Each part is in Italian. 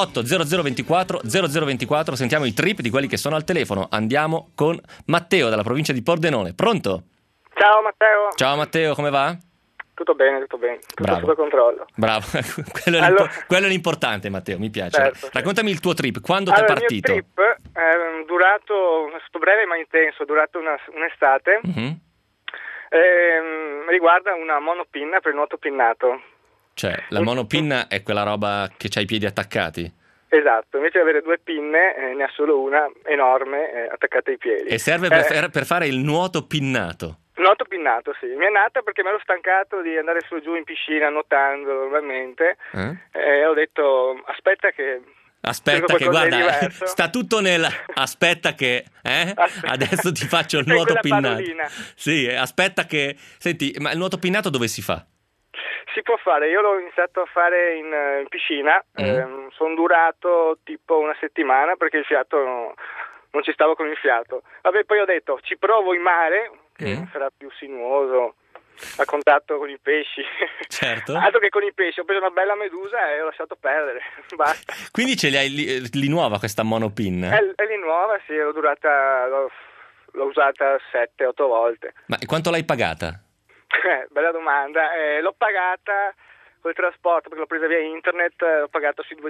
38 0024 0024. Sentiamo i trip di quelli che sono al telefono. Andiamo con Matteo dalla provincia di Pordenone. Pronto? Ciao Matteo. Ciao Matteo, come va? Tutto bene, tutto Bravo. sotto controllo. Bravo, quello è l'importante, Matteo, mi piace. Certo, Raccontami il tuo trip, quando ti è partito? Il mio trip è durato, stato breve ma intenso, è durato un'estate. Mm-hmm. Riguarda una monopinna per nuoto pinnato. Cioè, la monopinna è quella roba che c'ha i piedi attaccati? Esatto, invece di avere due pinne ne ha solo una enorme attaccata ai piedi. E serve per fare il nuoto pinnato? Nuoto pinnato, sì. Mi è nata perché mi ero stancato di andare su e giù in piscina nuotando normalmente. E ho detto, aspetta che guarda, sta tutto nel aspetta che adesso ti faccio il nuoto pinnato. Parolina. Sì, aspetta che... Senti, ma il nuoto pinnato dove si fa? Si può fare, io l'ho iniziato a fare in piscina, sono durato tipo una settimana perché il fiato non ci stavo con il fiato. Vabbè, poi ho detto ci provo in mare, che sarà più sinuoso, a contatto con i pesci. Certo. Altro che con i pesci, ho preso una bella medusa e ho lasciato perdere, basta. Quindi ce l'hai lì nuova questa monopinna? È lì nuova, sì, l'ho usata 7-8 volte. Ma quanto l'hai pagata? Bella domanda, l'ho pagata col trasporto perché l'ho presa via internet, l'ho pagata sui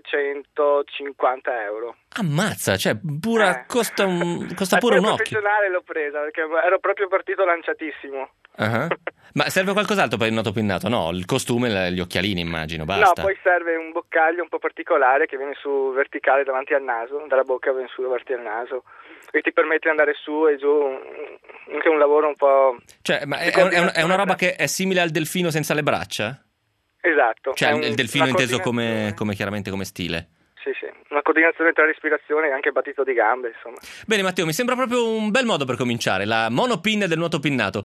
250 euro. Ammazza, cioè costa pure un occhio. Professionale l'ho presa perché ero proprio partito lanciatissimo. Uh-huh. Ma serve qualcos'altro per il nuoto pinnato? No, il costume e gli occhialini immagino, basta. No, poi serve un boccaglio un po' particolare che viene su verticale davanti al naso, dalla bocca viene su davanti al naso, che ti permette di andare su e giù, anche un lavoro un po'... Cioè, ma è una roba che è simile al delfino senza le braccia? Esatto. Cioè il delfino inteso come chiaramente come stile? Sì, una coordinazione tra respirazione e anche battito di gambe, insomma. Bene Matteo, mi sembra proprio un bel modo per cominciare, la monopinna del nuoto pinnato.